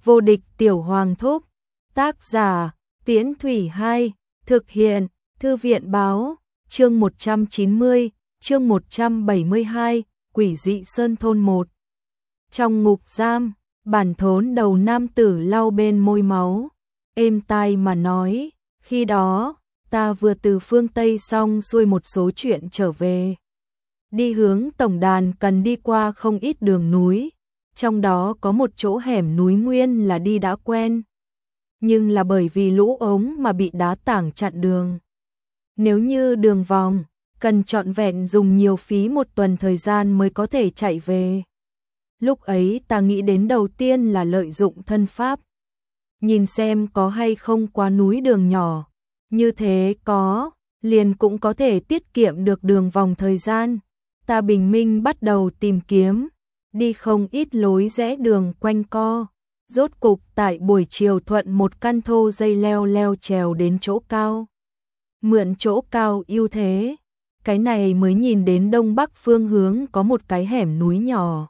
Vô địch tiểu hoàng thúc. Tác giả, Tiễn Thủy 2, thực hiện, Thư viện báo, chương 190, chương 172, Quỷ dị Sơn Thôn 1. Trong ngục giam, bản thốn đầu nam tử lau bên môi máu, êm tai mà nói, khi đó, ta vừa từ phương Tây xong xuôi một số chuyện trở về. Đi hướng tổng đàn cần đi qua không ít đường núi, trong đó có một chỗ hẻm núi nguyên là đi đã quen. Nhưng là bởi vì lũ ống mà bị đá tảng chặn đường. Nếu như đường vòng, cần trọn vẹn dùng nhiều phí một tuần thời gian mới có thể chạy về. Lúc ấy ta nghĩ đến đầu tiên là lợi dụng thân pháp. Nhìn xem có hay không qua núi đường nhỏ. Như thế có, liền cũng có thể tiết kiệm được đường vòng thời gian. Ta bình minh bắt đầu tìm kiếm, đi không ít lối rẽ đường quanh co. Rốt cục tại buổi chiều thuận một căn thô dây leo leo trèo đến chỗ cao. Mượn chỗ cao ưu thế, cái này mới nhìn đến đông bắc phương hướng có một cái hẻm núi nhỏ.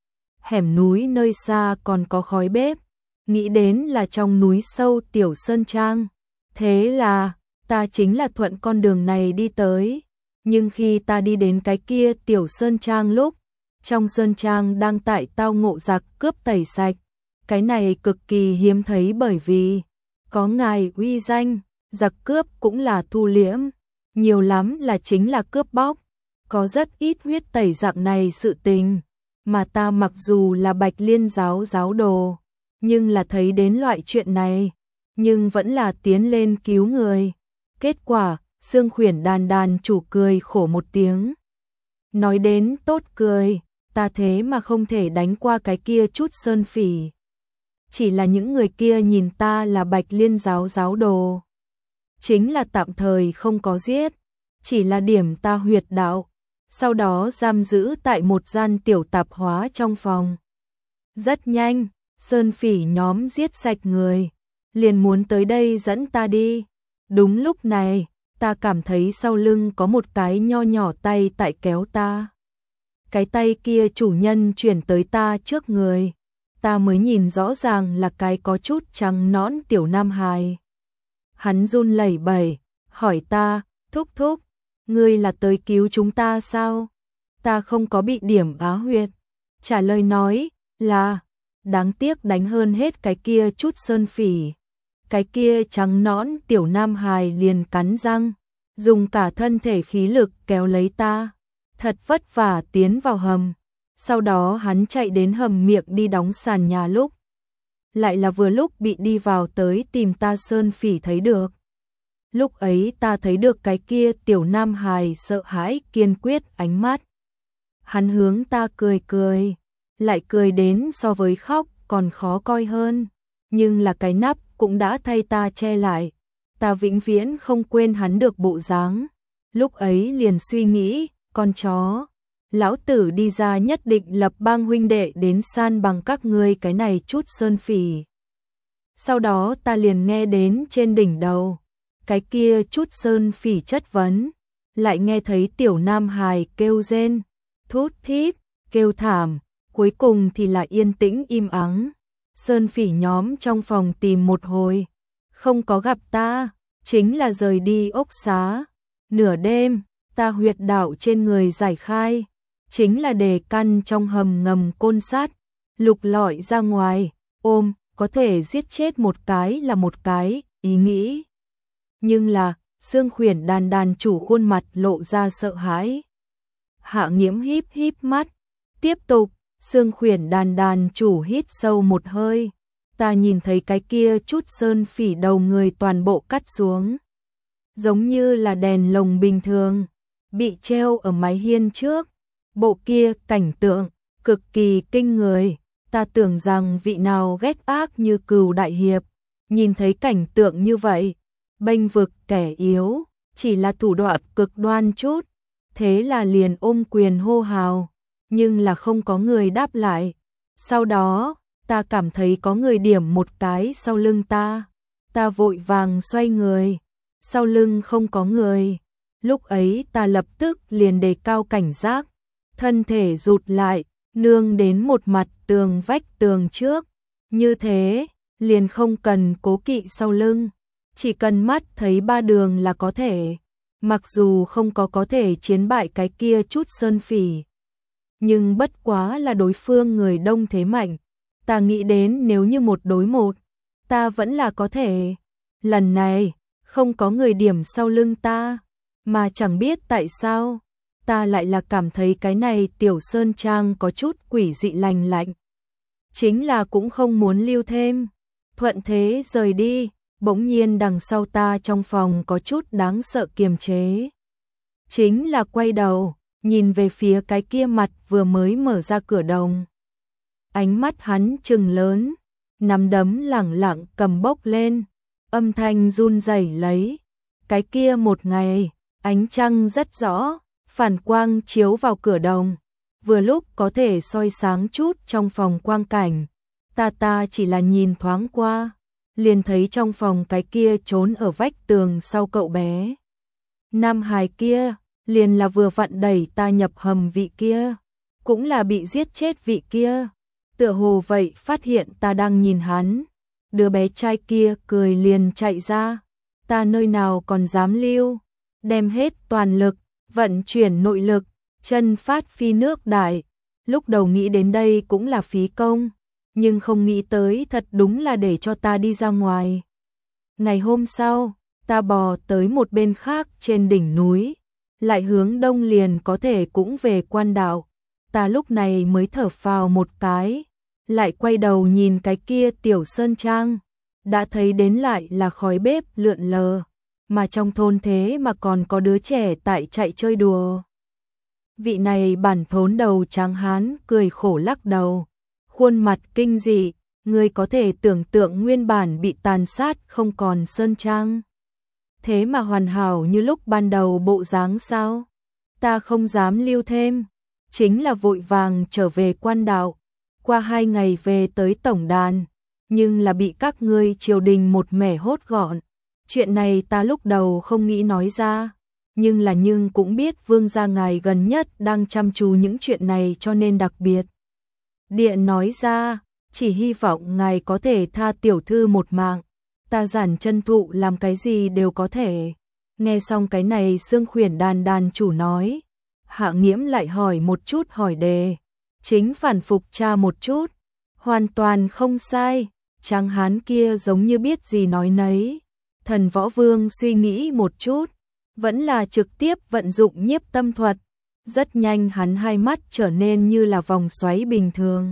Hẻm núi nơi xa còn có khói bếp, nghĩ đến là trong núi sâu tiểu sơn trang. Thế là, ta chính là thuận con đường này đi tới. Nhưng khi ta đi đến cái kia tiểu sơn trang lúc, trong sơn trang đang tại tao ngộ giặc cướp tẩy sạch. Cái này cực kỳ hiếm thấy bởi vì có ngài uy danh, giặc cướp cũng là thu liễm, nhiều lắm là chính là cướp bóc, có rất ít huyết tẩy dạng này sự tình, mà ta mặc dù là Bạch Liên giáo giáo đồ, nhưng là thấy đến loại chuyện này, nhưng vẫn là tiến lên cứu người. Kết quả, Sương Khuyển đàn đàn chủ cười khổ một tiếng. Nói đến tốt cười, ta thế mà không thể đánh qua cái kia chút sơn phỉ. Chỉ là những người kia nhìn ta là Bạch Liên giáo giáo đồ. Chính là tạm thời không có giết, chỉ là điểm ta huyệt đạo, sau đó giam giữ tại một gian tiểu tạp hóa trong phòng. Rất nhanh, sơn phỉ nhóm giết sạch người, liền muốn tới đây dẫn ta đi. Đúng lúc này, ta cảm thấy sau lưng có một cái nho nhỏ tay tại kéo ta. Cái tay kia chủ nhân chuyển tới ta trước người. Ta mới nhìn rõ ràng là cái có chút trắng nõn tiểu nam hài. Hắn run lẩy bẩy, hỏi ta, thúc thúc, ngươi là tới cứu chúng ta sao? Ta không có bị điểm á huyệt. Trả lời nói là, đáng tiếc đánh hơn hết cái kia chút sơn phỉ. Cái kia trắng nõn tiểu nam hài liền cắn răng, dùng cả thân thể khí lực kéo lấy ta, thật vất vả tiến vào hầm. Sau đó hắn chạy đến hầm miệng đi đóng sàn nhà lúc. Lại là vừa lúc bị đi vào tới tìm ta sơn phỉ thấy được. Lúc ấy ta thấy được cái kia tiểu nam hài sợ hãi kiên quyết ánh mắt. Hắn hướng ta cười cười, lại cười đến so với khóc còn khó coi hơn. Nhưng là cái nắp cũng đã thay ta che lại. Ta vĩnh viễn không quên hắn được bộ dáng. Lúc ấy liền suy nghĩ, con chó. Lão tử đi ra nhất định lập bang huynh đệ đến san bằng các ngươi cái này chút sơn phỉ. Sau đó ta liền nghe đến trên đỉnh đầu, cái kia chút sơn phỉ chất vấn, lại nghe thấy tiểu nam hài kêu rên, thút thít, kêu thảm, cuối cùng thì là yên tĩnh im ắng. Sơn phỉ nhóm trong phòng tìm một hồi, không có gặp ta, chính là rời đi ốc xá. Nửa đêm, ta huyệt đạo trên người giải khai. Chính là đề căn trong hầm ngầm côn sắt, lục lọi ra ngoài, ôm, có thể giết chết một cái là một cái, ý nghĩ. Nhưng là, Sương Khuyển đàn đàn chủ khuôn mặt lộ ra sợ hãi. Hạ Nghiễm híp híp mắt, tiếp tục, Sương Khuyển đàn đàn chủ hít sâu một hơi. Ta nhìn thấy cái kia chút sơn phỉ đầu người toàn bộ cắt xuống. Giống như là đèn lồng bình thường, bị treo ở mái hiên trước. Bộ kia cảnh tượng, cực kỳ kinh người, ta tưởng rằng vị nào ghét ác như Cừu đại hiệp, nhìn thấy cảnh tượng như vậy, bênh vực kẻ yếu, chỉ là thủ đoạn cực đoan chút, thế là liền ôm quyền hô hào, nhưng là không có người đáp lại. Sau đó, ta cảm thấy có người điểm một cái sau lưng ta vội vàng xoay người, sau lưng không có người, lúc ấy ta lập tức liền đề cao cảnh giác. Thân thể rụt lại, nương đến một mặt tường vách tường trước, Như thế, liền không cần cố kỵ sau lưng, chỉ cần mắt thấy ba đường là có thể. Mặc dù không có thể chiến bại cái kia chút sơn phỉ, nhưng bất quá là đối phương người đông thế mạnh. Ta nghĩ đến nếu như một đối một, ta vẫn là có thể. Lần này, không có người điểm sau lưng ta, mà chẳng biết tại sao, ta lại là cảm thấy cái này tiểu sơn trang có chút quỷ dị lành lạnh. Chính là cũng không muốn lưu thêm, thuận thế rời đi, bỗng nhiên đằng sau ta trong phòng có chút đáng sợ kiềm chế. Chính là quay đầu, nhìn về phía cái kia mặt vừa mới mở ra cửa đồng. Ánh mắt hắn trừng lớn, nắm đấm lẳng lặng cầm bốc lên, âm thanh run rẩy lấy. Cái kia một ngày, ánh trăng rất rõ, phản quang chiếu vào cửa đồng, vừa lúc có thể soi sáng chút trong phòng quang cảnh. Ta chỉ là nhìn thoáng qua, liền thấy trong phòng cái kia trốn ở vách tường sau cậu bé. Nam hài kia, liền là vừa vặn đẩy ta nhập hầm vị kia, cũng là bị giết chết vị kia. Tựa hồ vậy phát hiện ta đang nhìn hắn, đứa bé trai kia cười liền chạy ra, ta nơi nào còn dám lưu, đem hết toàn lực, vận chuyển nội lực, chân phát phi nước đại. Lúc đầu nghĩ đến đây cũng là phí công, nhưng không nghĩ tới thật đúng là để cho ta đi ra ngoài. Ngày hôm sau, ta bò tới một bên khác trên đỉnh núi, lại hướng đông liền có thể cũng về quan đạo. Ta lúc này mới thở phào một cái, lại quay đầu nhìn cái kia tiểu sơn trang, đã thấy đến lại là khói bếp lượn lờ, mà trong thôn thế mà còn có đứa trẻ tại chạy chơi đùa. Vị này bản thốn đầu trắng hán cười khổ lắc đầu, khuôn mặt kinh dị, người có thể tưởng tượng nguyên bản bị tàn sát không còn sơn trang, thế mà hoàn hảo như lúc ban đầu bộ dáng sao? Ta không dám lưu thêm, chính là vội vàng trở về quan đạo, qua 2 ngày về tới tổng đàn, nhưng là bị các ngươi triều đình một mẻ hốt gọn. Chuyện này ta lúc đầu không nghĩ nói ra, nhưng cũng biết vương gia ngài gần nhất đang chăm chú những chuyện này cho nên đặc biệt điện nói ra, chỉ hy vọng ngài có thể tha tiểu thư một mạng. Ta giản chân thụ làm cái gì đều có thể. Nghe xong cái này Xương Khuyển đàn chủ nói, Hạ Nghiễm lại hỏi một chút hỏi đề, chính phản phục tra một chút, hoàn toàn không sai. Tráng hán kia giống như biết gì nói nấy. Thần Võ Vương suy nghĩ một chút, vẫn là trực tiếp vận dụng nhiếp tâm thuật. Rất nhanh hắn hai mắt trở nên như là vòng xoáy bình thường,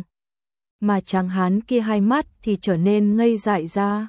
mà tráng hán kia hai mắt thì trở nên ngây dại ra.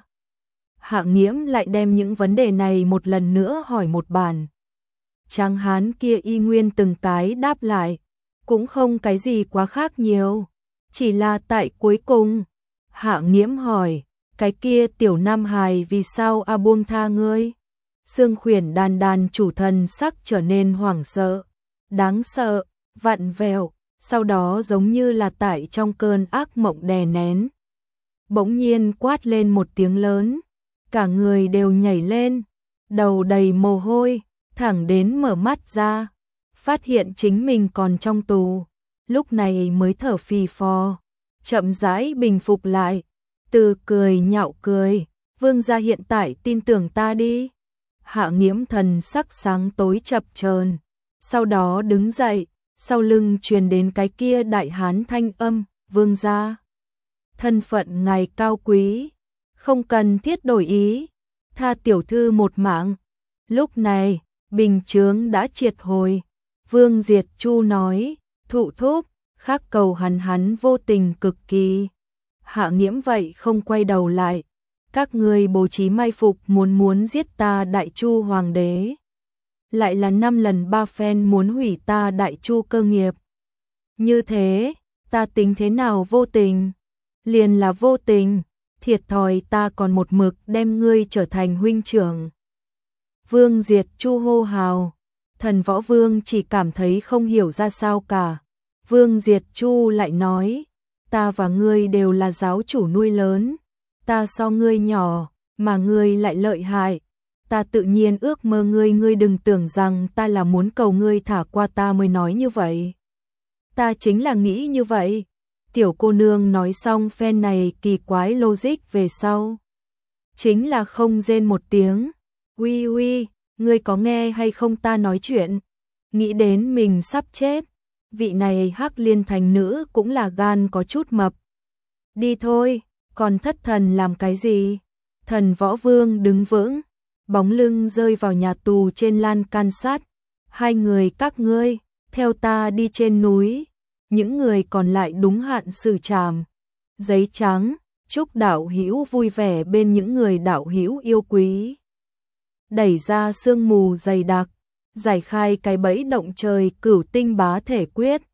Hạ Nghiễm lại đem những vấn đề này một lần nữa hỏi một bản. Tráng hán kia y nguyên từng cái đáp lại, cũng không cái gì quá khác nhiều, chỉ là tại cuối cùng, Hạ Nghiễm hỏi, cái kia tiểu nam hài vì sao buông tha ngươi? Xương Khuyển đàn chủ thần sắc trở nên hoảng sợ, đáng sợ, vặn vẹo, sau đó giống như là tại trong cơn ác mộng đè nén. Bỗng nhiên quát lên một tiếng lớn, cả người đều nhảy lên, đầu đầy mồ hôi, thẳng đến mở mắt ra, phát hiện chính mình còn trong tù, lúc này mới thở phì phò, chậm rãi bình phục lại, từ cười nhạo cười, vương gia hiện tại tin tưởng ta đi. Hạ Nghiễm thần sắc sáng tối chập chờn, sau đó đứng dậy, sau lưng truyền đến cái kia đại hán thanh âm, vương gia, thân phận ngài cao quý, không cần thiết đổi ý, tha tiểu thư một mạng. Lúc này, bình chướng đã triệt hồi, Vương Diệt Chu nói, thụ thúc, khắc cầu hắn vô tình cực kỳ. Hạ Nghiễm vậy không quay đầu lại, các ngươi bố trí mai phục muốn giết ta Đại Chu hoàng đế, lại là 5 lần 3 phen muốn hủy ta Đại Chu cơ nghiệp. Như thế, ta tính thế nào vô tình? Liền là vô tình, thiệt thòi ta còn một mực đem ngươi trở thành huynh trưởng. Vương Diệt Chu hô hào, Thần Võ Vương chỉ cảm thấy không hiểu ra sao cả. Vương Diệt Chu lại nói, ta và ngươi đều là giáo chủ nuôi lớn, ta so ngươi nhỏ, mà ngươi lại lợi hại. Ta tự nhiên ước mơ ngươi đừng tưởng rằng ta là muốn cầu ngươi thả qua ta mới nói như vậy. Ta chính là nghĩ như vậy. Tiểu cô nương nói xong phen này kỳ quái logic về sau. Chính là không rên một tiếng. Uy uy, ngươi có nghe hay không ta nói chuyện? Nghĩ đến mình sắp chết. Vị này Hắc Liên thành nữ cũng là gan có chút mập. Đi thôi, còn thất thần làm cái gì? Thần Võ Vương đứng vững, bóng lưng rơi vào nhà tù trên lan can sắt. Hai người các ngươi, theo ta đi trên núi. Những người còn lại đúng hạn xử trảm. Giấy trắng, chúc đạo hữu vui vẻ bên những người đạo hữu yêu quý. Đẩy ra sương mù dày đặc, giải khai cái bẫy động trời Cửu Tinh Bá Thể Quyết.